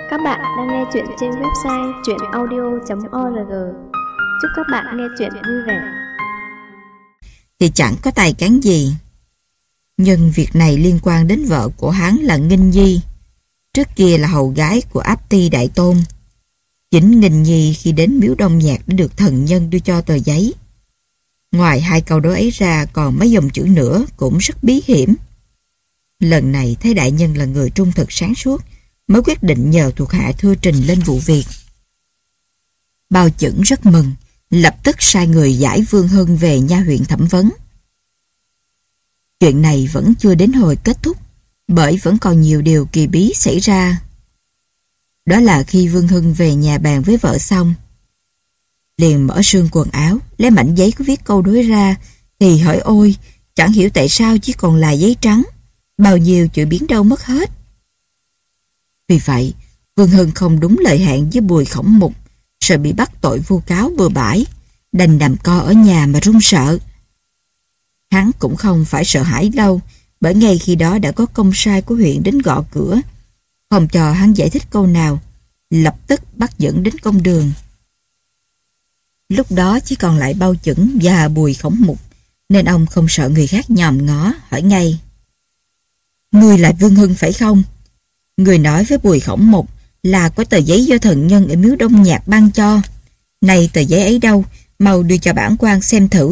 Các bạn đang nghe chuyện trên website truyệnaudio.org. Chúc các bạn nghe chuyện vui vẻ. Thì chẳng có tài cán gì. Nhưng việc này liên quan đến vợ của hắn là Nghinh Nhi, trước kia là hầu gái của Áp Ty Đại Tôn. Chính Nghinh Nhi khi đến miếu Đông Nhạc đã được thần nhân đưa cho tờ giấy. Ngoài hai câu đối ấy ra còn mấy dòng chữ nữa cũng rất bí hiểm. Lần này thấy đại nhân là người trung thực sáng suốt, mới quyết định nhờ thuộc hạ thưa trình lên vụ việc. Bao Chững rất mừng, lập tức sai người giải Vương Hưng về nha huyện thẩm vấn. Chuyện này vẫn chưa đến hồi kết thúc, bởi vẫn còn nhiều điều kỳ bí xảy ra. Đó là khi Vương Hưng về nhà bàn với vợ xong, liền mở sương quần áo, lấy mảnh giấy có viết câu đối ra, thì hỏi ôi, chẳng hiểu tại sao chỉ còn là giấy trắng, bao nhiêu chữ biến đâu mất hết. Vì vậy, Vương Hưng không đúng lời hẹn với Bùi Khổng Mục, sợ bị bắt tội vu cáo bừa bãi, đành nằm co ở nhà mà run sợ. Hắn cũng không phải sợ hãi đâu, bởi ngay khi đó đã có công sai của huyện đến gõ cửa, không cho hắn giải thích câu nào, lập tức bắt dẫn đến công đường. Lúc đó chỉ còn lại Bao Chững và Bùi Khổng Mục, nên ông không sợ người khác nhòm ngó, hỏi ngay: "Ngươi là Vương Hưng phải không? Người nói với Bùi Khổng Mục là có tờ giấy do thần nhân ở miếu Đông Nhạc ban cho. Này tờ giấy ấy đâu, mau đưa cho bản quan xem thử."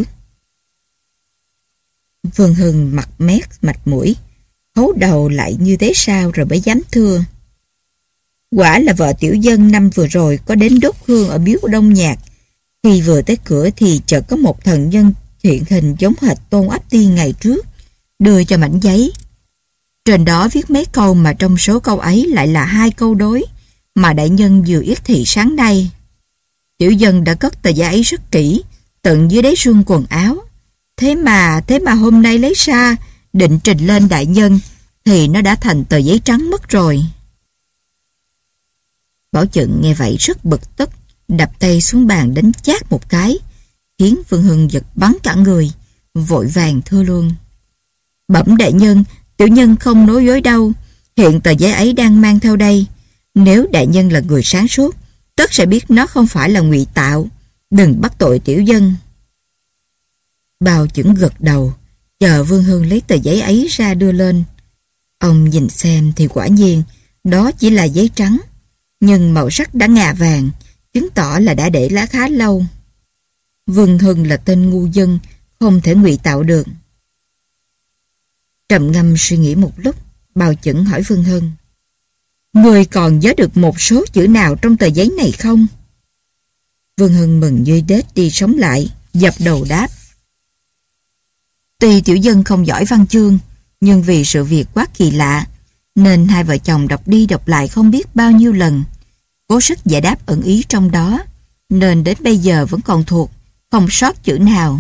Vương Hưng mặt mét mặt mũi, hấu đầu lại như thế sao rồi mới dám thưa: "Quả là vợ tiểu dân năm vừa rồi có đến đốt hương ở miếu Đông Nhạc. Khi vừa tới cửa thì chợt có một thần nhân hiện hình giống hệt Tôn Áp Ty ngày trước, đưa cho mảnh giấy. Trên đó viết mấy câu mà trong số câu ấy lại là hai câu đối mà đại nhân vừa yết thị sáng nay. Tiểu dân đã cất tờ giấy ấy rất kỹ, tận dưới đáy sương quần áo. Thế mà hôm nay lấy ra, định trình lên đại nhân, thì nó đã thành tờ giấy trắng mất rồi." Bảo Chững nghe vậy rất bực tức, đập tay xuống bàn đánh chát một cái, khiến Vương Hưng giật bắn cả người, vội vàng thưa luôn: "Bẩm đại nhân, tiểu nhân không nói dối đâu, hiện tờ giấy ấy đang mang theo đây. Nếu đại nhân là người sáng suốt, tất sẽ biết nó không phải là ngụy tạo, đừng bắt tội tiểu dân." Bao Chững gật đầu, chờ Vương Hưng lấy tờ giấy ấy ra đưa lên. Ông nhìn xem thì quả nhiên đó chỉ là giấy trắng, nhưng màu sắc đã ngà vàng, chứng tỏ là đã để lá khá lâu. Vương Hưng là tên ngu dân, không thể ngụy tạo được. Trầm ngâm suy nghĩ một lúc, Bao Chững hỏi Vương Hưng: "Người còn nhớ được một số chữ nào trong tờ giấy này không?" Vương Hưng mừng như đết đi sống lại, dập đầu đáp: "Tuy tiểu dân không giỏi văn chương, nhưng vì sự việc quá kỳ lạ, nên hai vợ chồng đọc đi đọc lại không biết bao nhiêu lần, cố sức giải đáp ẩn ý trong đó, nên đến bây giờ vẫn còn thuộc, không sót chữ nào."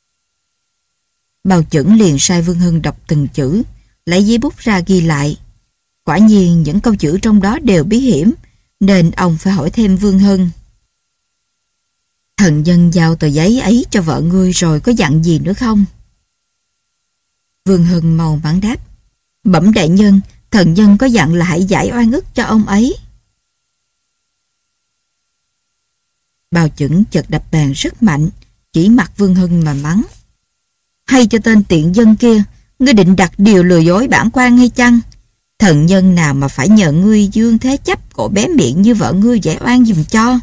Bao Chững liền sai Vương Hưng đọc từng chữ, lấy giấy bút ra ghi lại. Quả nhiên những câu chữ trong đó đều bí hiểm, nên ông phải hỏi thêm Vương Hưng: "Thần nhân giao tờ giấy ấy cho vợ ngươi rồi có dặn gì nữa không?" Vương Hưng mau mắn đáp: "Bẩm đại nhân, thần nhân có dặn là hãy giải oan ức cho ông ấy." Bao Chững chợt đập bàn rất mạnh, chỉ mặt Vương Hưng mà mắng: "Hay cho tên tiện dân kia, ngươi định đặt điều lừa dối bản quan hay chăng? Thần nhân nào mà phải nhờ ngươi dương thế chấp cổ bé miệng như vợ ngươi giải oan giùm cho."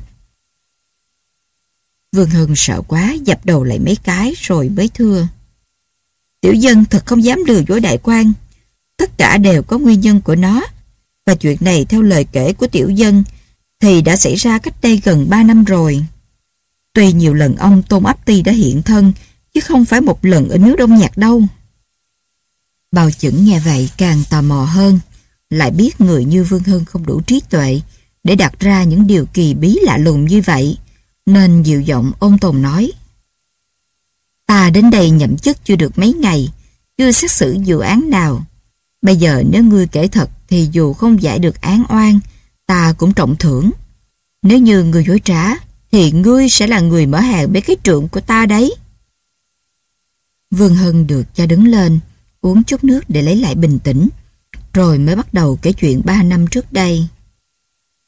Vương Hưng sợ quá, dập đầu lại mấy cái rồi mới thưa: "Tiểu dân thật không dám lừa dối đại quan. Tất cả đều có nguyên nhân của nó. Và chuyện này theo lời kể của tiểu dân thì đã xảy ra cách đây gần 3 năm rồi. Tuy nhiều lần ông Tôn Áp Ty đã hiện thân, chứ không phải một lần ở miếu Đông Nhạc đâu." Bao Chững nghe vậy càng tò mò hơn, lại biết người như Vương Hưng không đủ trí tuệ để đặt ra những điều kỳ bí lạ lùng như vậy, nên dịu giọng ôn tồn nói: "Ta đến đây nhậm chức chưa được mấy ngày, chưa xét xử vụ án nào. Bây giờ nếu ngươi kể thật thì dù không giải được án oan, ta cũng trọng thưởng. Nếu như ngươi dối trá, thì ngươi sẽ là người mở hàng mấy cái trượng của ta đấy." Vương Hưng được cho đứng lên, uống chút nước để lấy lại bình tĩnh, rồi mới bắt đầu kể chuyện 3 năm trước đây.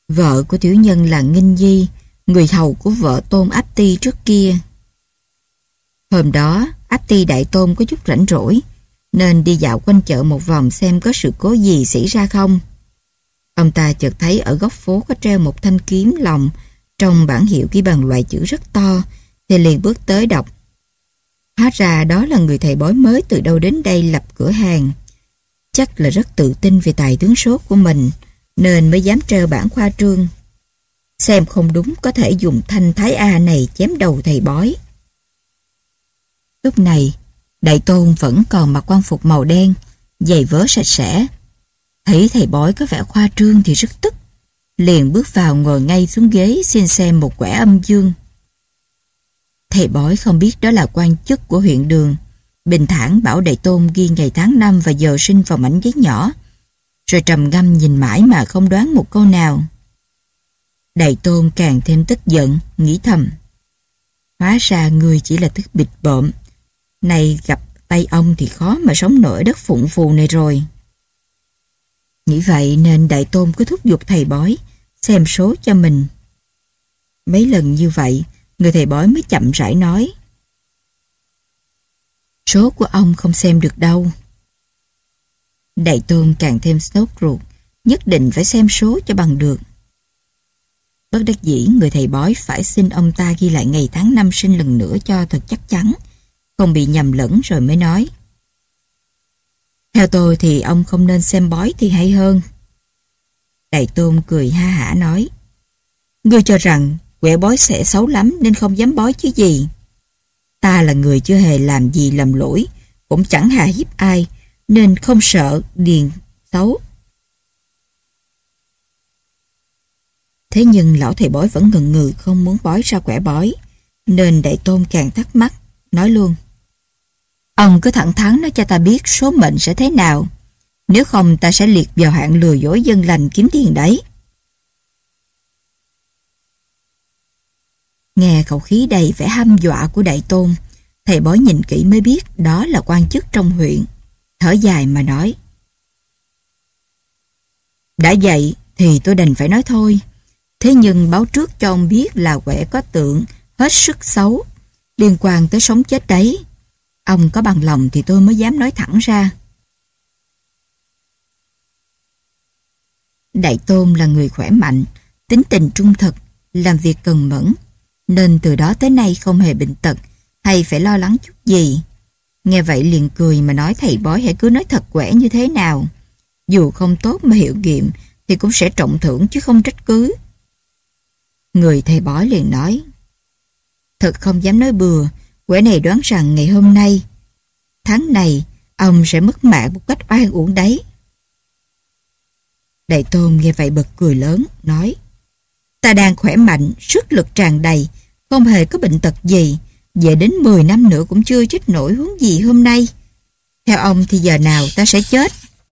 Vợ của tiểu nhân là Nghinh Di, người hầu của vợ Tôn Áp Ty trước kia. Hôm đó, Áp Ty đại tôn có chút rảnh rỗi, nên đi dạo quanh chợ một vòng xem có sự cố gì xảy ra không. Ông ta chợt thấy ở góc phố có treo một thanh kiếm lòng, trong bảng hiệu ghi bằng loại chữ rất to, thì liền bước tới đọc. Hóa ra đó là người thầy bói mới từ đâu đến đây lập cửa hàng. Chắc là rất tự tin về tài tướng số của mình, nên mới dám treo bảng khoa trương. Xem không đúng có thể dùng thanh Thái A này chém đầu thầy bói. Lúc này, đại tôn vẫn còn mặc quan phục màu đen, giày vớ sạch sẽ. Thấy thầy bói có vẻ khoa trương thì rất tức, liền bước vào ngồi ngay xuống ghế xin xem một quẻ âm dương. Thầy bói không biết đó là quan chức của huyện đường, bình thản bảo đại tôn ghi ngày tháng năm và giờ sinh vào mảnh giấy nhỏ, rồi trầm ngâm nhìn mãi mà không đoán một câu nào. Đại tôn càng thêm tức giận, nghĩ thầm: hóa ra người chỉ là thức bịt bợm, nay gặp tay ông thì khó mà sống nổi đất phụng phù này rồi. Nghĩ vậy nên đại tôn cứ thúc giục thầy bói xem số cho mình. Mấy lần như vậy, người thầy bói mới chậm rãi nói: số của ông không xem được đâu. Đại tôn càng thêm sốt ruột, nhất định phải xem số cho bằng được. Bất đắc dĩ, người thầy bói phải xin ông ta ghi lại ngày tháng năm sinh lần nữa cho thật chắc chắn, không bị nhầm lẫn, rồi mới nói: theo tôi thì ông không nên xem bói thì hay hơn. Đại tôn cười ha hả nói: ngươi cho rằng quẻ bói sẽ xấu lắm nên không dám bói chứ gì. Ta là người chưa hề làm gì lầm lỗi, cũng chẳng hạ hiếp ai, nên không sợ điền xấu. Thế nhưng lão thầy bói vẫn ngần ngừ không muốn bói ra quẻ bói, nên đại tôn càng thắc mắc, nói luôn: ông cứ thẳng thắn nói cho ta biết số mệnh sẽ thế nào, nếu không ta sẽ liệt vào hạng lừa dối dân lành kiếm tiền đấy. Nghe khẩu khí đầy vẻ hăm dọa của đại tôn, thầy bói nhìn kỹ mới biết đó là quan chức trong huyện, thở dài mà nói: đã vậy thì tôi đành phải nói thôi, thế nhưng báo trước cho ông biết là quẻ có tượng hết sức xấu, liên quan tới sống chết đấy. Ông có bằng lòng thì tôi mới dám nói thẳng ra. Đại tôn là người khỏe mạnh, tính tình trung thực, làm việc cần mẫn, nên từ đó tới nay không hề bệnh tật hay phải lo lắng chút gì. Nghe vậy liền cười mà nói thầy bói hãy cứ nói thật quẻ như thế nào. Dù không tốt mà hiệu nghiệm thì cũng sẽ trọng thưởng chứ không trách cứ. Người thầy bói liền nói: thật không dám nói bừa, quẻ này đoán rằng ngày hôm nay, tháng này, ông sẽ mất mạng một cách oan uổng đấy. Đại tôn nghe vậy bật cười lớn, nói: ta đang khỏe mạnh, sức lực tràn đầy, không hề có bệnh tật gì, về đến 10 năm nữa cũng chưa chết nổi huống gì hôm nay. Theo ông thì giờ nào ta sẽ chết?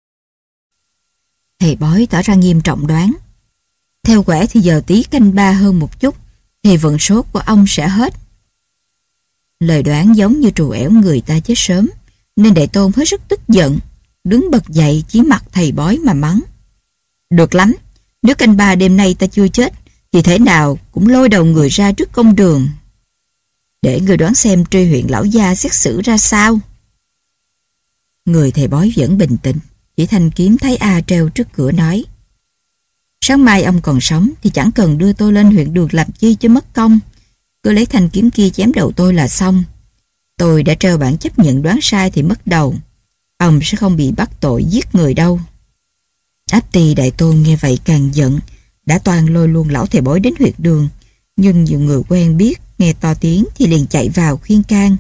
Thầy bói tỏ ra nghiêm trọng đoán: theo quẻ thì giờ tí canh 3 hơn một chút, thì vận số của ông sẽ hết. Lời đoán giống như trù ẻo người ta chết sớm, nên đại tôn hết sức tức giận, đứng bật dậy chỉ mặt thầy bói mà mắng: được lắm, nếu canh 3 đêm nay ta chưa chết, thì thế nào cũng lôi đầu người ra trước công đường, để người đoán xem tri huyện lão gia xét xử ra sao. Người thầy bói vẫn bình tĩnh, chỉ thanh kiếm Thái A treo trước cửa nói: sáng mai ông còn sống thì chẳng cần đưa tôi lên huyện đường làm chi cho mất công, cứ lấy thanh kiếm kia chém đầu tôi là xong. Tôi đã treo bản chấp nhận đoán sai thì mất đầu, ông sẽ không bị bắt tội giết người đâu. Áp Ty đại tôn nghe vậy càng giận, đã toan lôi luôn lão thầy bói đến huyện đường, nhưng nhiều người quen biết nghe to tiếng thì liền chạy vào khuyên can,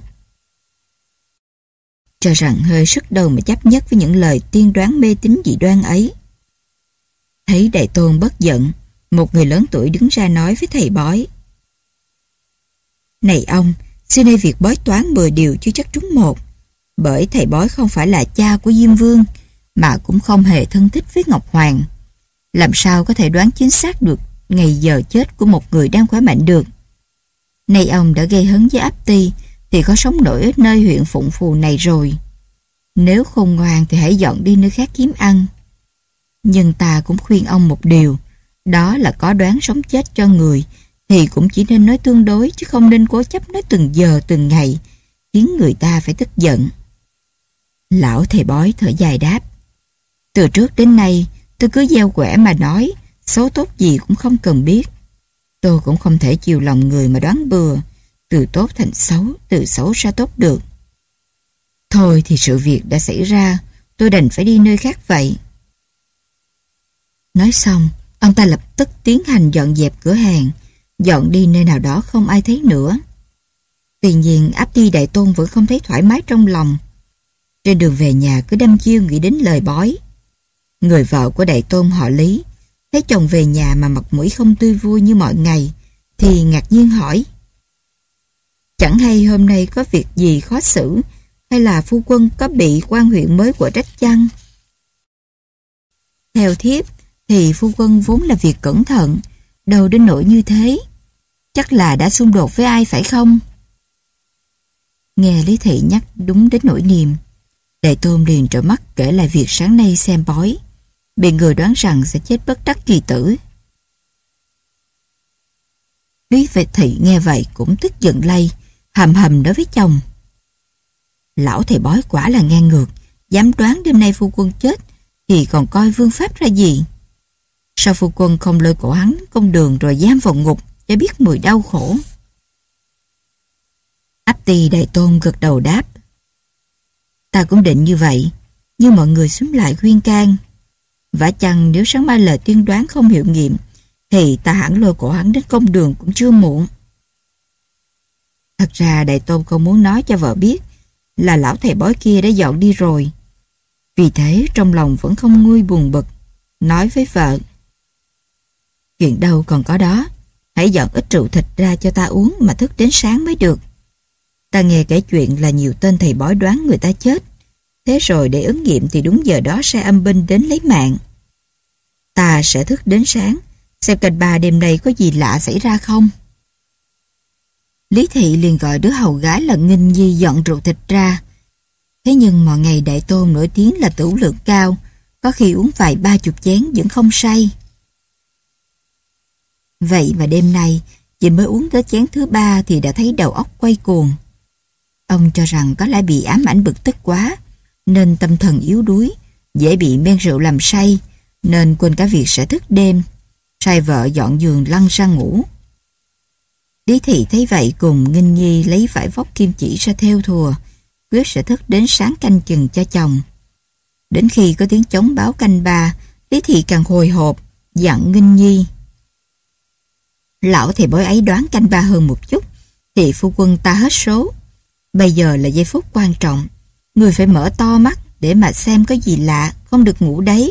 cho rằng hơi sức đầu mà chấp nhất với những lời tiên đoán mê tín dị đoan ấy. Thấy đại tôn bất giận, một người lớn tuổi đứng ra nói với thầy bói: này ông, xưa nay việc bói toán 10 điều chưa chắc trúng một, bởi thầy bói không phải là cha của Diêm Vương, mà cũng không hề thân thích với Ngọc Hoàng, làm sao có thể đoán chính xác được ngày giờ chết của một người đang khỏe mạnh được. Nay ông đã gây hấn với Áp Ty thì có sống nổi ở nơi huyện Phụng Phù này rồi. Nếu không ngoan thì hãy dọn đi nơi khác kiếm ăn. Nhưng ta cũng khuyên ông một điều, Đó là có đoán sống chết cho người, thì cũng chỉ nên nói tương đối, chứ không nên cố chấp nói từng giờ từng ngày, khiến người ta phải tức giận. Lão thầy bói thở dài đáp: từ trước đến nay, tôi cứ gieo quẻ mà nói, xấu tốt gì cũng không cần biết. Tôi cũng không thể chiều lòng người mà đoán bừa, từ tốt thành xấu, từ xấu ra tốt được. Thôi thì sự việc đã xảy ra, tôi đành phải đi nơi khác vậy. Nói xong, ông ta lập tức tiến hành dọn dẹp cửa hàng, dọn đi nơi nào đó không ai thấy nữa. Tuy nhiên, Áp Ti Đại Tôn vẫn không thấy thoải mái trong lòng. Trên đường về nhà cứ đăm chiêu nghĩ đến lời bói. Người vợ của Đại Tôn họ Lý thấy chồng về nhà mà mặt mũi không tươi vui như mọi ngày, thì ngạc nhiên hỏi: chẳng hay hôm nay có việc gì khó xử, hay là phu quân có bị quan huyện mới của trách chăng? Theo thiếp thì phu quân vốn là việc cẩn thận, đâu đến nỗi như thế. Chắc là đã xung đột với ai phải không? Nghe Lý Thị nhắc đúng đến nỗi niềm, Đại Tôn liền trợn mắt kể lại việc sáng nay xem bói, bị người đoán rằng sẽ chết bất đắc kỳ tử. Lý Thị nghe vậy cũng tức giận lây, hầm hầm nói với chồng: lão thầy bói quả là ngang ngược, dám đoán đêm nay phu quân chết thì còn coi vương pháp ra gì. Sao phu quân không lôi cổ hắn công đường rồi giam vào ngục để biết mùi đau khổ? Áp Ti Đại Tôn gật đầu đáp: ta cũng định như vậy, nhưng mọi người xúm lại khuyên can. Vả chăng nếu sáng mai lời tiên đoán không hiệu nghiệm, thì ta hẳn lôi cổ hắn đến công đường cũng chưa muộn. Thật ra Đại Tôn không muốn nói cho vợ biết là lão thầy bói kia đã dọn đi rồi. Vì thế trong lòng vẫn không nguôi buồn bực, nói với vợ: chuyện đâu còn có đó, hãy dọn ít rượu thịt ra cho ta uống mà thức đến sáng mới được. Ta nghe kể chuyện là nhiều tên thầy bói đoán người ta chết, thế rồi để ứng nghiệm thì đúng giờ đó sai âm binh đến lấy mạng. Ta sẽ thức đến sáng, xem canh ba đêm nay có gì lạ xảy ra không. Lý Thị liền gọi đứa hầu gái là Nghinh Nhi dọn rượu thịt ra. Thế nhưng mọi ngày Đại Tôn nổi tiếng là tửu lượng cao, có khi uống vài 30 chén vẫn không say. Vậy mà đêm nay, chỉ mới uống tới chén thứ 3 thì đã thấy đầu óc quay cuồng. Ông cho rằng có lẽ bị ám ảnh bực tức quá, nên tâm thần yếu đuối, dễ bị men rượu làm say, nên quên cả việc sẽ thức đêm, sai vợ dọn giường lăn ra ngủ. Lý Thị thấy vậy cùng Nghinh Nhi lấy vải vóc kim chỉ ra thêu thùa, quyết sẽ thức đến sáng canh chừng cho chồng. Đến khi có tiếng trống báo canh 3, Lý Thị càng hồi hộp, dặn Nghinh Nhi: lão thầy bói ấy đoán canh 3 hơn một chút, thì phu quân ta hết số. Bây giờ là giây phút quan trọng, người phải mở to mắt để mà xem có gì lạ, không được ngủ đấy.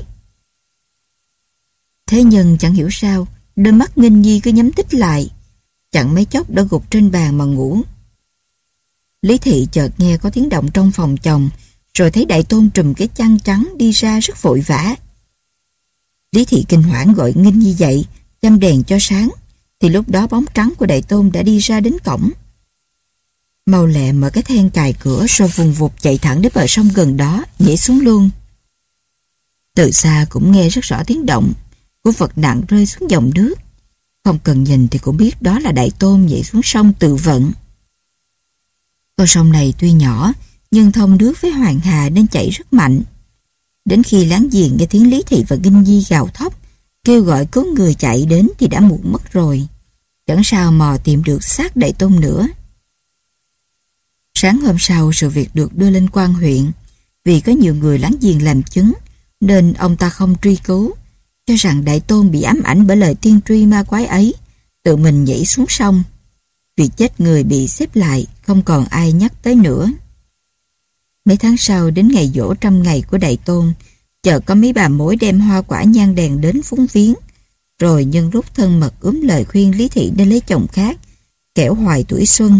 Thế nhưng chẳng hiểu sao, đôi mắt Nghinh Nhi cứ nhắm tít lại, chẳng mấy chốc đã gục trên bàn mà ngủ. Lý Thị chợt nghe có tiếng động trong phòng chồng, rồi thấy Đại Tôn trùm cái chăn trắng đi ra rất vội vã. Lý Thị kinh hoảng gọi Nghinh Nhi dậy, châm đèn cho sáng, thì lúc đó bóng trắng của Đại Tôn đã đi ra đến cổng. Mau lẹ mở cái then cài cửa rồi vùng vụt chạy thẳng đến bờ sông gần đó, nhảy xuống luôn. Từ xa cũng nghe rất rõ tiếng động của vật nặng rơi xuống dòng nước. Không cần nhìn thì cũng biết đó là Đại Tôn nhảy xuống sông tự vận. Con sông này tuy nhỏ, nhưng thông nước với Hoàng Hà nên chảy rất mạnh. Đến khi láng giềng nghe tiếng Lý Thị và Nghinh Nhi gào thóc, kêu gọi cứu người chạy đến thì đã muộn mất rồi. Chẳng sao mò tìm được xác Đại Tôn nữa. Sáng hôm sau, sự việc được đưa lên quan huyện. Vì có nhiều người láng giềng làm chứng, nên ông ta không truy cứu, cho rằng Đại Tôn bị ám ảnh bởi lời tiên tri ma quái ấy, tự mình nhảy xuống sông. Việc chết người bị xếp lại, không còn ai nhắc tới nữa. Mấy tháng sau, đến ngày giỗ 100 ngày của Đại Tôn, chợt có mấy bà mối đem hoa quả nhang đèn đến phúng viếng, rồi nhân lúc thân mật lời khuyên Lý Thị nên lấy chồng khác, kẻo hoài tuổi xuân.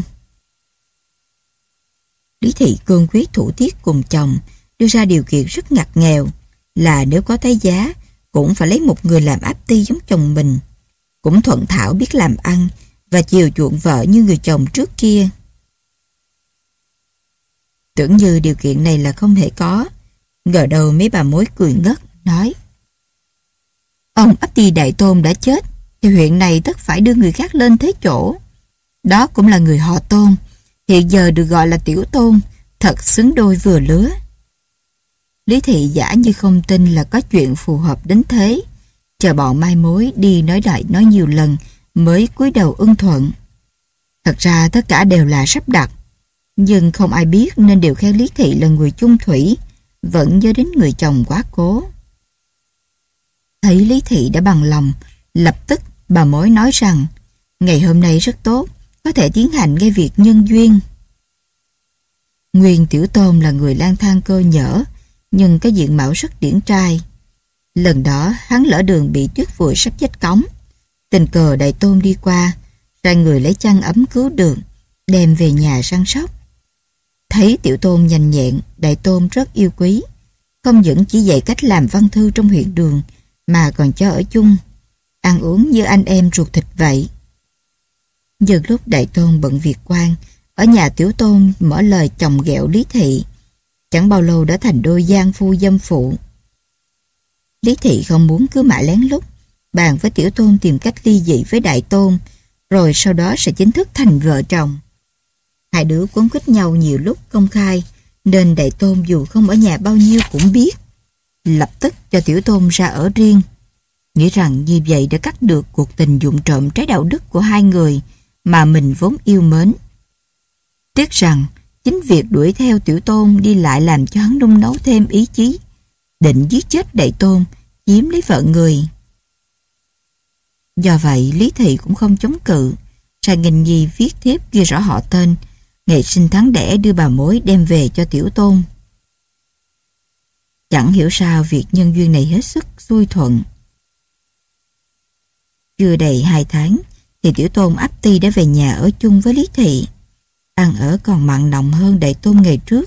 Lý Thị cương quyết thủ tiết cùng chồng, đưa ra điều kiện rất ngặt nghèo, là nếu có thấy giá, cũng phải lấy một người làm áp ti giống chồng mình, cũng thuận thảo biết làm ăn và chiều chuộng vợ như người chồng trước kia. Tưởng như điều kiện này là không thể có, ngờ đâu mấy bà mối cười ngất, nói: Ông ấp ty Đại Tôn đã chết, thì huyện này tất phải đưa người khác lên thế chỗ. Đó cũng là người họ Tôn, hiện giờ được gọi là Tiểu Tôn, thật xứng đôi vừa lứa. Lý Thị giả như không tin là có chuyện phù hợp đến thế, chờ bọn mai mối đi nói lại nói nhiều lần mới cúi đầu ưng thuận. Thật ra tất cả đều là sắp đặt, nhưng không ai biết nên đều khen Lý Thị là người chung thủy, vẫn nhớ đến người chồng quá cố. Thấy Lý Thị đã bằng lòng, lập tức bà mối nói rằng ngày hôm nay rất tốt, có thể tiến hành ngay việc nhân duyên. Nguyên Tiểu Tôn là người lang thang cơ nhỡ, nhưng có diện mạo rất điển trai. Lần đó hắn lỡ đường bị tuyết vùi sắp chết cống, tình cờ Đại Tôn đi qua, ra người lấy chăn ấm cứu được, đem về nhà săn sóc. Thấy Tiểu Tôn nhanh nhẹn, Đại Tôn rất yêu quý, không những chỉ dạy cách làm văn thư trong huyện đường, mà còn cho ở chung, ăn uống như anh em ruột thịt vậy. Giờ lúc Đại Tôn bận việc quan, ở nhà Tiểu Tôn mở lời chồng ghẹo Lý Thị, chẳng bao lâu đã thành đôi giang phu dâm phụ. Lý Thị không muốn cứ mãi lén lút, bàn với Tiểu Tôn tìm cách ly dị với Đại Tôn, rồi sau đó sẽ chính thức thành vợ chồng. Hai đứa quấn quýt nhau nhiều lúc công khai, nên Đại Tôn dù không ở nhà bao nhiêu cũng biết. Lập tức cho Tiểu Tôn ra ở riêng, nghĩ rằng như vậy đã cắt được cuộc tình vụng trộm trái đạo đức của hai người mà mình vốn yêu mến. Tiếc rằng chính việc đuổi theo Tiểu Tôn đi lại làm cho hắn nung nấu thêm ý chí, định giết chết Đại Tôn, chiếm lấy vợ người. Do vậy Lý Thị cũng không chống cự, sai Nghinh Nhi viết thiếp ghi rõ họ tên, ngày sinh tháng đẻ đưa bà mối đem về cho Tiểu Tôn. Chẳng hiểu sao việc nhân duyên này hết sức xuôi thuận. Chưa đầy 2 tháng thì Tiểu Tôn ắp ty đã về nhà ở chung với Lý Thị, ăn ở còn mặn nồng hơn Đại Tôn ngày trước.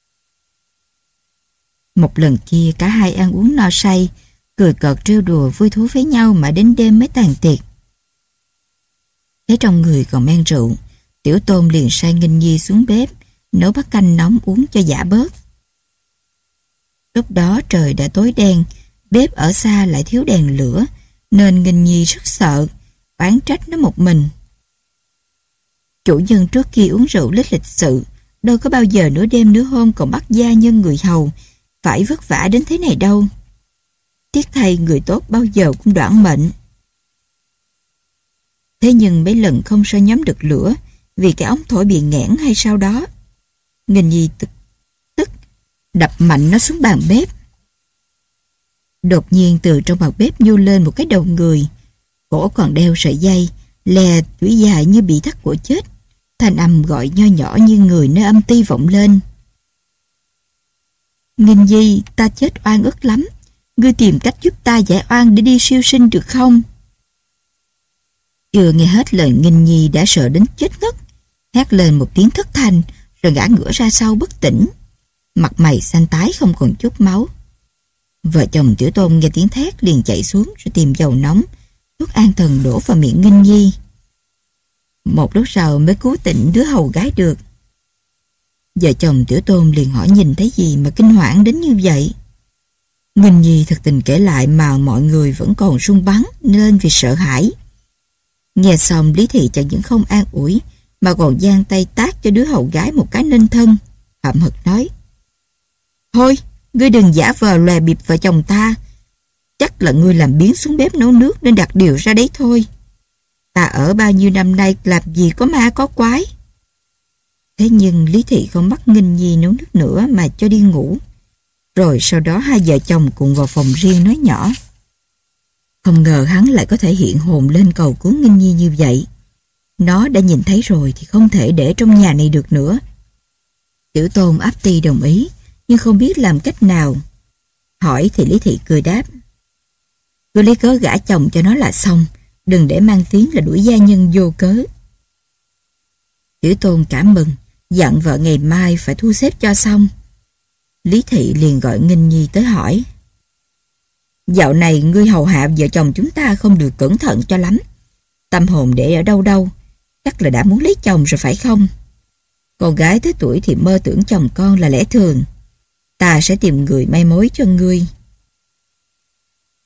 Một lần kia cả hai ăn uống no say, cười cợt trêu đùa vui thú với nhau mà đến đêm mới tàn tiệc. Thấy trong người còn men rượu, Tiểu Tôn liền sai Nghinh Nhi xuống bếp nấu bát canh nóng uống cho giả bớt. Lúc đó trời đã tối đen, bếp ở xa lại thiếu đèn lửa, nên Nghinh Nhi rất sợ, oán trách nó một mình. Chủ nhân trước kia uống rượu lít lịch sự, đâu có bao giờ nửa đêm nửa hôm còn bắt gia nhân người hầu phải vất vả đến thế này đâu. Tiếc thay người tốt bao giờ cũng đoản mệnh. Thế nhưng mấy lần không sao nhóm được lửa vì cái ống thổi bị nghẽn hay sao đó. Nghinh Nhi tức đập mạnh nó xuống bàn bếp. Đột nhiên từ trong bàn bếp nhô lên một cái đầu người, cổ còn đeo sợi dây, lè tuổi dài như bị thắt cổ chết. Thanh âm gọi nho nhỏ như người nơi âm ti vọng lên. Nghinh Nhi, ta chết oan ức lắm, ngươi tìm cách giúp ta giải oan để đi siêu sinh được không? Chưa nghe hết lời Nghinh Nhi đã sợ đến chết ngất, hét lên một tiếng thất thanh rồi ngã ngửa ra sau bất tỉnh, mặt mày xanh tái không còn chút máu. Vợ chồng Tiểu Tôn nghe tiếng thét liền chạy xuống rồi tìm dầu nóng, thuốc an thần đổ vào miệng Nghinh Nhi. Một lúc sau mới cứu tỉnh đứa hầu gái được. Vợ chồng Tiểu Tôn liền hỏi nhìn thấy gì mà kinh hoảng đến như vậy. Nghinh Nhi thật tình kể lại mà mọi người vẫn còn run bắn lên vì sợ hãi. Nghe xong Lý Thị chẳng những không an ủi mà còn giang tay tát cho đứa hầu gái một cái nên thân, hậm hực nói: Thôi, ngươi đừng giả vờ lòe bịp vợ chồng ta. Chắc là ngươi làm biếng xuống bếp nấu nước nên đặt điều ra đấy thôi. Ta ở bao nhiêu năm nay làm gì có ma có quái. Thế nhưng Lý Thị không bắt Nghinh Nhi nấu nước nữa mà cho đi ngủ. Rồi sau đó hai vợ chồng cùng vào phòng riêng nói nhỏ. Không ngờ hắn lại có thể hiện hồn lên cầu cứu Nghinh Nhi như vậy. Nó đã nhìn thấy rồi thì không thể để trong nhà này được nữa. Tiểu Tôn áp ty đồng ý, nhưng không biết làm cách nào. Hỏi thì Lý Thị cười đáp: Cứ lấy cớ gả chồng cho nó là xong, đừng để mang tiếng là đuổi gia nhân vô cớ. Tiểu Tôn cảm mừng, dặn vợ ngày mai phải thu xếp cho xong. Lý Thị liền gọi Nghinh Nhi tới hỏi: Dạo này ngươi hầu hạ vợ chồng chúng ta không được cẩn thận cho lắm. Tâm hồn để ở đâu đâu, chắc là đã muốn lấy chồng rồi phải không? Con gái tới tuổi thì mơ tưởng chồng con là lẽ thường. Ta sẽ tìm người may mối cho ngươi.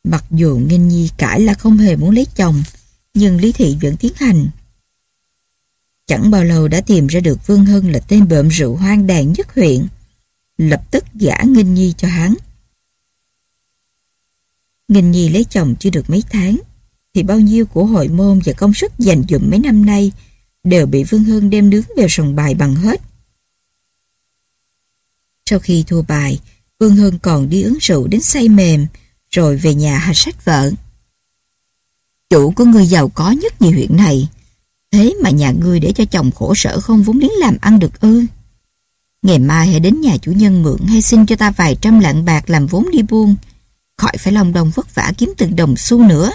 Mặc dù Nghinh Nhi cãi là không hề muốn lấy chồng, nhưng Lý Thị vẫn tiến hành. Chẳng bao lâu đã tìm ra được Vương Hân là tên bợm rượu hoang đàn nhất huyện, lập tức gả Nghinh Nhi cho hắn. Nghinh Nhi lấy chồng chưa được mấy tháng, thì bao nhiêu của hội môn và công sức dành dụm mấy năm nay đều bị Vương Hân đem nướng vào sòng bài bằng hết. Sau khi thua bài, Vương Hân còn đi uống rượu đến say mềm, rồi về nhà hạch sách vợ. Chủ của ngươi giàu có nhất nhì huyện này, thế mà nhà ngươi để cho chồng khổ sở không vốn liếng làm ăn được ư? Ngày mai hãy đến nhà chủ nhân mượn hay xin cho ta vài trăm lạng bạc làm vốn đi buôn, khỏi phải lòng đồng vất vả kiếm từng đồng xu nữa.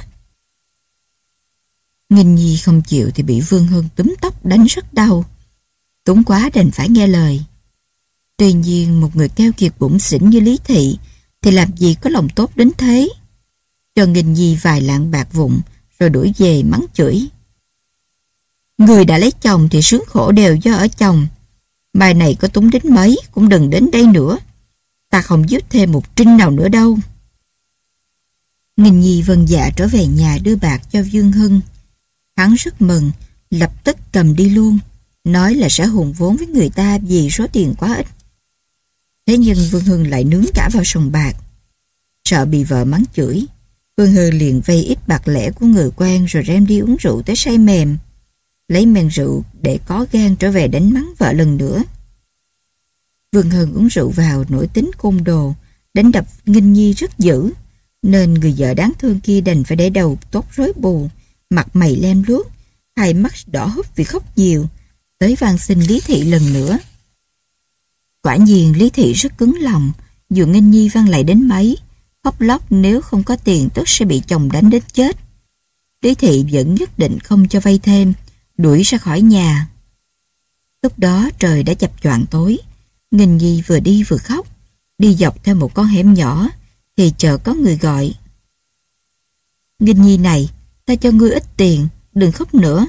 Nghinh Nhi không chịu thì bị Vương Hân túm tóc đánh rất đau. Túng quá đành phải nghe lời. Tuy nhiên một người keo kiệt bủn xỉn như Lý Thị thì làm gì có lòng tốt đến thế. Cho Nghinh Nhi vài lạng bạc vụn rồi đuổi về mắng chửi. Người đã lấy chồng thì sướng khổ đều do ở chồng. Bài này có túng đến mấy cũng đừng đến đây nữa. Ta không giúp thêm một trinh nào nữa đâu. Nghinh Nhi vâng dạ trở về nhà đưa bạc cho Vương Hân. Hắn rất mừng, lập tức cầm đi luôn, nói là sẽ hùn vốn với người ta vì số tiền quá ít. Thế nhưng Vương Hân lại nướng cả vào sòng bạc. Sợ bị vợ mắng chửi, Vương Hân liền vay ít bạc lẻ của người quen rồi đem đi uống rượu tới say mềm, lấy men rượu để có gan trở về đánh mắng vợ lần nữa. Vương Hân uống rượu vào nổi tính côn đồ, đánh đập Nghinh Nhi rất dữ, nên người vợ đáng thương kia đành phải để đầu tóc rối bù, mặt mày lem luốc, hai mắt đỏ húp vì khóc nhiều, tới van xin Lý Thị lần nữa. Quả nhiên Lý Thị rất cứng lòng, dù Nghinh Nhi van lại đến mấy, khóc lóc nếu không có tiền tức sẽ bị chồng đánh đến chết. Lý Thị vẫn nhất định không cho vay thêm, đuổi ra khỏi nhà. Lúc đó trời đã chập choạng tối, Nghinh Nhi vừa đi vừa khóc, đi dọc theo một con hẻm nhỏ, thì chợt có người gọi. Nghinh Nhi này, ta cho ngươi ít tiền, đừng khóc nữa.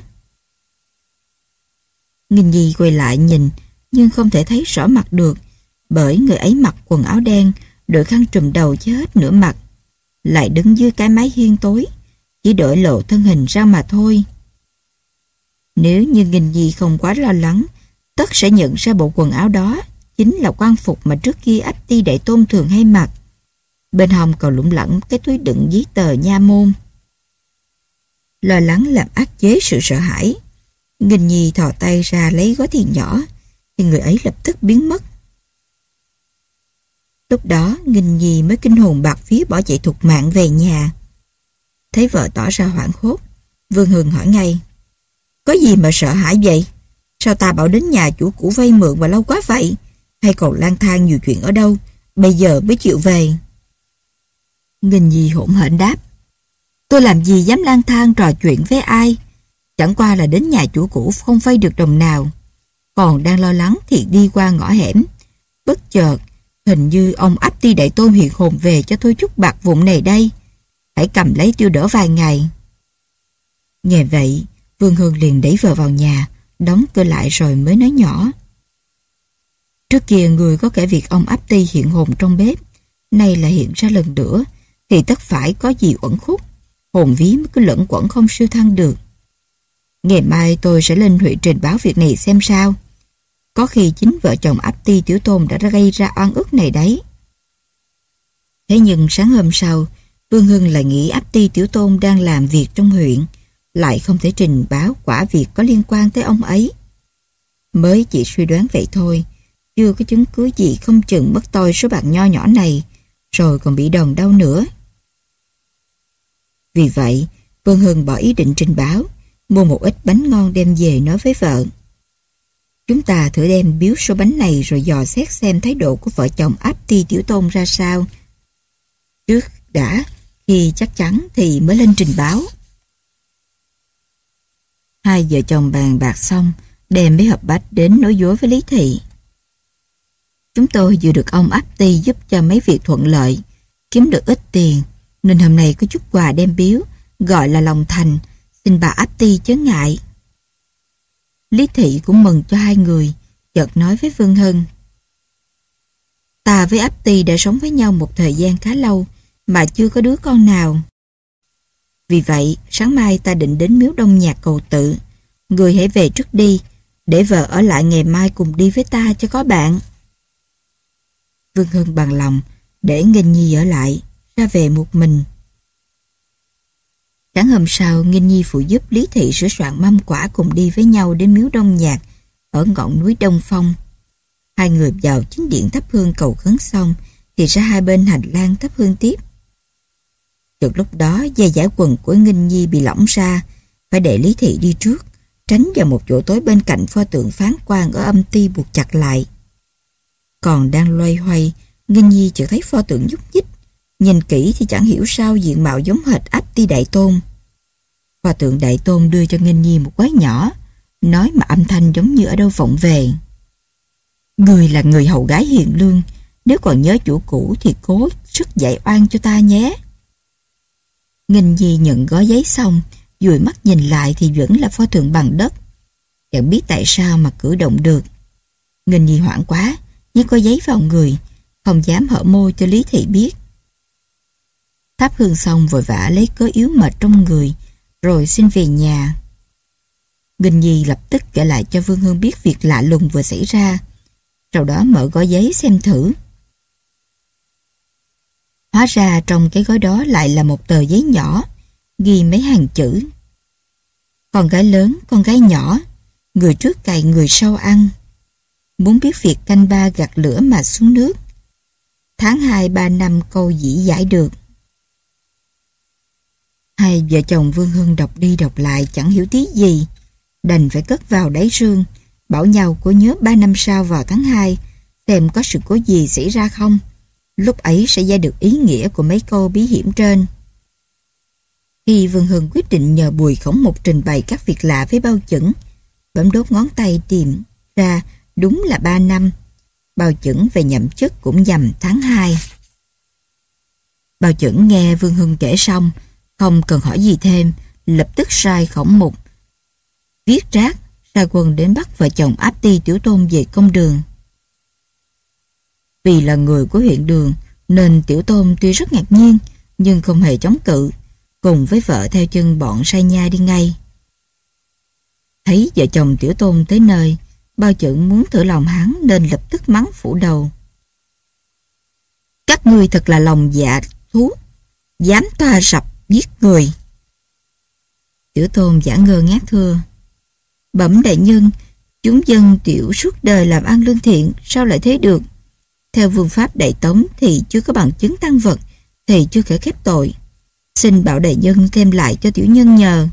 Nghinh Nhi quay lại nhìn, nhưng không thể thấy rõ mặt được, bởi người ấy mặc quần áo đen, đội khăn trùm đầu che hết nửa mặt, lại đứng dưới cái mái hiên tối, chỉ đội lộ thân hình ra mà thôi. Nếu như Nghinh Nhi không quá lo lắng, tất sẽ nhận ra bộ quần áo đó chính là quan phục mà trước kia Ách Ti Đại Tôn thường hay mặc. Bên hông còn lủng lẳng cái túi đựng giấy tờ nha môn. Lo lắng làm áp chế sự sợ hãi, Nghinh Nhi thò tay ra lấy gói tiền nhỏ, thì người ấy lập tức biến mất. Lúc đó Nghinh Nhi mới kinh hồn bạt vía bỏ chạy thục mạng về nhà. Thấy vợ tỏ ra hoảng hốt, Vương Hân hỏi ngay. Có gì mà sợ hãi vậy? Sao ta bảo đến nhà chủ cũ vay mượn mà lâu quá vậy? Hay còn lang thang nhiều chuyện ở đâu, bây giờ mới chịu về? Nghinh Nhi hỗn hển đáp. Tôi làm gì dám lang thang trò chuyện với ai? Chẳng qua là đến nhà chủ cũ không vay được đồng nào. Còn đang lo lắng thì đi qua ngõ hẻm. Bất chợt, hình như ông Ách Ti Đại Tôn hiện hồn về cho tôi chút bạc vụn này đây. Hãy cầm lấy tiêu đỡ vài ngày. Nghe vậy, Vương Hân liền đẩy vợ vào nhà, đóng cửa lại rồi mới nói nhỏ. Trước kia người có kể việc ông Ách Ti hiện hồn trong bếp, nay lại hiện ra lần nữa, thì tất phải có gì uẩn khúc, hồn ví mới cứ lẫn quẩn không siêu thăng được. Ngày mai tôi sẽ lên huyện trình báo việc này xem sao. Có khi chính vợ chồng Ách Ti Tiểu Tôn đã gây ra oan ức này đấy. Thế nhưng sáng hôm sau, Vương Hân lại nghĩ Ách Ti Tiểu Tôn đang làm việc trong huyện, lại không thể trình báo quả việc có liên quan tới ông ấy. Mới chỉ suy đoán vậy thôi, chưa có chứng cứ gì, không chừng mất tôi số bạc nho nhỏ này, rồi còn bị đòn đau nữa. Vì vậy, Vương Hân bỏ ý định trình báo, mua một ít bánh ngon đem về nói với vợ. Chúng ta thử đem biếu số bánh này rồi dò xét xem thái độ của vợ chồng Ách Ti Tiểu Tôn ra sao. Trước đã, khi chắc chắn thì mới lên trình báo. Hai vợ chồng bàn bạc xong, đem mấy hộp bánh đến nói dối với Lý Thị. Chúng tôi vừa được ông Ách Ti giúp cho mấy việc thuận lợi, kiếm được ít tiền, nên hôm nay có chút quà đem biếu, gọi là lòng thành, xin bà Ách Ti chớ ngại. Lý Thị cũng mừng cho hai người, chợt nói với Vương Hân. Ta với Ách Ti đã sống với nhau một thời gian khá lâu, mà chưa có đứa con nào. Vì vậy, sáng mai ta định đến miếu Đông Nhạc cầu tự. Người hãy về trước đi, để vợ ở lại ngày mai cùng đi với ta cho có bạn. Vương Hưng bằng lòng, để Nghinh Nhi ở lại, ra về một mình. Sáng hôm sau, Nghinh Nhi phụ giúp Lý Thị sửa soạn mâm quả cùng đi với nhau đến miếu Đông Nhạc ở ngọn núi Đông Phong. Hai người vào chính điện thắp hương cầu khấn xong thì ra hai bên hành lang thắp hương tiếp. Chợt lúc đó dây giải quần của Nghinh Nhi bị lỏng ra, phải để Lý Thị đi trước, tránh vào một chỗ tối bên cạnh pho tượng Phán Quan ở âm ty buộc chặt lại. Còn đang loay hoay, Nghinh Nhi chợt thấy pho tượng nhúc nhích, nhìn kỹ thì chẳng hiểu sao diện mạo giống hệt Áp Ty Đại Tôn. Pho tượng Đại Tôn đưa cho Nghinh Nhi một gói nhỏ, nói mà âm thanh giống như ở đâu vọng về. Người là người hầu gái hiền lương, nếu còn nhớ chủ cũ thì cố sức giải oan cho ta nhé. Nghinh Nhi nhận gói giấy xong, dụi mắt nhìn lại thì vẫn là pho tượng bằng đất. Chẳng biết tại sao mà cử động được. Nghinh Nhi hoảng quá, nhét gói giấy vào người, không dám hở môi cho Lý Thị biết. Thắp hương xong vội vã lấy cớ yếu mệt trong người, rồi xin về nhà. Nghinh Nhi lập tức kể lại cho Vương Hưng biết việc lạ lùng vừa xảy ra, sau đó mở gói giấy xem thử. Hóa ra trong cái gói đó lại là một tờ giấy nhỏ, ghi mấy hàng chữ. Con gái lớn, con gái nhỏ, người trước cày người sau ăn. Muốn biết việc canh ba gặt lửa mà xuống nước. Tháng 2 3 năm câu dĩ giải được. Hai vợ chồng Vương Hưng đọc đi đọc lại chẳng hiểu tí gì, đành phải cất vào đáy rương, bảo nhau cố nhớ 3 năm sau vào tháng 2 xem có sự cố gì xảy ra không. Lúc ấy sẽ ra được ý nghĩa của mấy câu bí hiểm trên. Khi Vương Hưng quyết định nhờ Bùi Khổng Mục trình bày các việc lạ với Bao Chững, bấm đốt ngón tay tìm ra đúng là 3 năm. Bao Chững về nhậm chức cũng nhằm tháng 2. Bao Chững nghe Vương Hưng kể xong, không cần hỏi gì thêm, lập tức sai Khổng Mục viết trác ra quân đến bắt vợ chồng Áp Ty Tiểu Tôn về công đường. Vì là người của huyện đường nên Tiểu Tôn tuy rất ngạc nhiên nhưng không hề chống cự, cùng với vợ theo chân bọn sai nha đi ngay. Thấy vợ chồng Tiểu Tôn tới nơi, Bao Chững muốn thử lòng hắn nên lập tức mắng phủ đầu. Các ngươi thật là lòng dạ thú, dám toa rập giết người. Tiểu Tôn giả ngơ ngác thưa: Bẩm đại nhân, chúng dân Tiểu suốt đời làm ăn lương thiện, sao lại thế được? Theo vương pháp Đại Tống thì chưa có bằng chứng tang vật, thì chưa thể khép tội. Xin bảo đại nhân thêm lại cho tiểu nhân nhờ.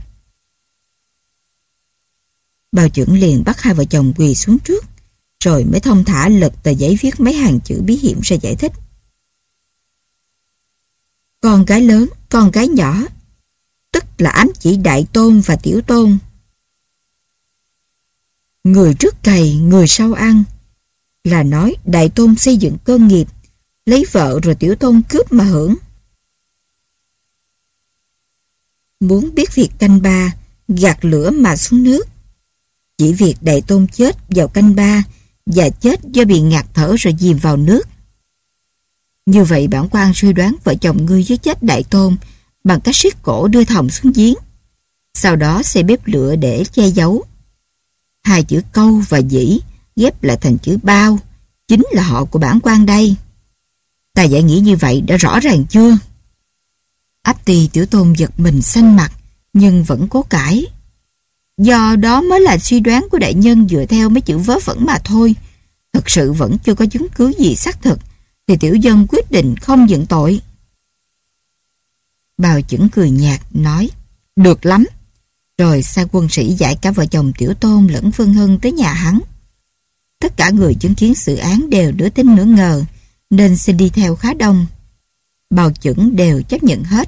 Bao Chững liền bắt hai vợ chồng quỳ xuống trước, rồi mới thông thả lật tờ giấy viết mấy hàng chữ bí hiểm ra giải thích. Con gái lớn, con gái nhỏ, tức là ám chỉ Đại Tôn và Tiểu Tôn. Người trước cày, người sau ăn, là nói Đại Tôn xây dựng cơ nghiệp, lấy vợ rồi Tiểu Tôn cướp mà hưởng. Muốn biết việc canh ba, gạt lửa mà xuống nước, chỉ việc Đại Tôn chết vào canh ba và chết do bị ngạt thở rồi chìm vào nước. Như vậy bản quan suy đoán vợ chồng ngươi giết chết Đại Tôn bằng cách siết cổ đưa thòng xuống giếng, sau đó xây bếp lửa để che giấu. Hai chữ câu và dĩ ghép lại thành chữ bao, chính là họ của bản quan đây. Ta giải nghĩ như vậy đã rõ ràng chưa? Áp Ty Tiểu Tôn giật mình xanh mặt, nhưng vẫn cố cãi. Do đó mới là suy đoán của đại nhân dựa theo mấy chữ vớ vẩn mà thôi. Thực sự vẫn chưa có chứng cứ gì xác thực, thì tiểu dân quyết định không nhận tội. Bao Chững cười nhạt nói: Được lắm. Rồi sai quân sĩ giải cả vợ chồng Tiểu Tôn lẫn Vương Hưng tới nhà hắn. Tất cả người chứng kiến sự án đều nửa tin nửa ngờ, nên xin đi theo khá đông. Bao Chững đều chấp nhận hết.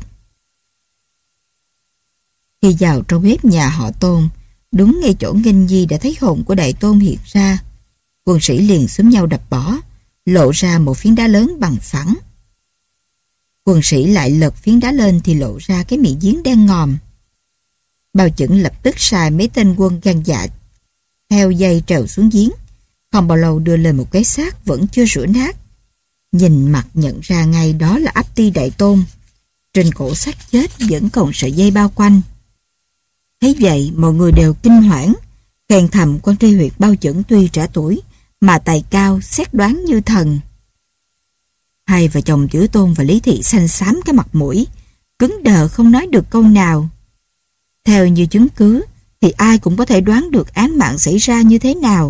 Khi vào trong bếp nhà họ Tôn, đúng ngay chỗ Nghinh Nhi đã thấy hồn của Đại Tôn hiện ra. Quân sĩ liền xúm nhau đập bỏ, lộ ra một phiến đá lớn bằng phẳng. Quân sĩ lại lật phiến đá lên thì lộ ra cái miệng giếng đen ngòm. Bao Chững lập tức sai mấy tên quân gan dạ theo dây trèo xuống giếng. Không bao lâu đưa lên một cái xác vẫn chưa rửa nát. Nhìn mặt nhận ra ngay đó là áp ti Đại Tôn. Trên cổ xác chết vẫn còn sợi dây bao quanh. Thấy vậy mọi người đều kinh hoảng, khen thầm quan tri huyện Bao Chẩn tuy trẻ tuổi mà tài cao, xét đoán như thần. Hai vợ chồng Tiểu Tôn và Lý Thị xanh xám cái mặt mũi, cứng đờ không nói được câu nào. Theo như chứng cứ thì ai cũng có thể đoán được án mạng xảy ra như thế nào.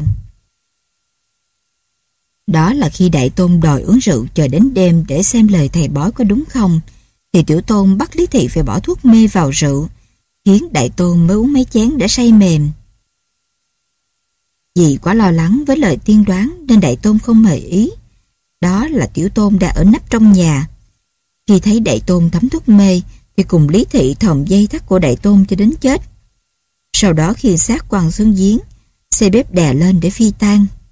Đó là khi Đại Tôn đòi uống rượu chờ đến đêm để xem lời thầy bói có đúng không, thì Tiểu Tôn bắt Lý Thị phải bỏ thuốc mê vào rượu, khiến Đại Tôn mới uống mấy chén để say mềm. Vì quá lo lắng với lời tiên đoán nên Đại Tôn không hề ý. Đó là Tiểu Tôn đã ở nấp trong nhà. Khi thấy Đại Tôn thấm thuốc mê thì cùng Lý Thị thòng dây thắt của Đại Tôn cho đến chết. Sau đó khi xác quăng xuống giếng, xây bếp đè lên để phi tang.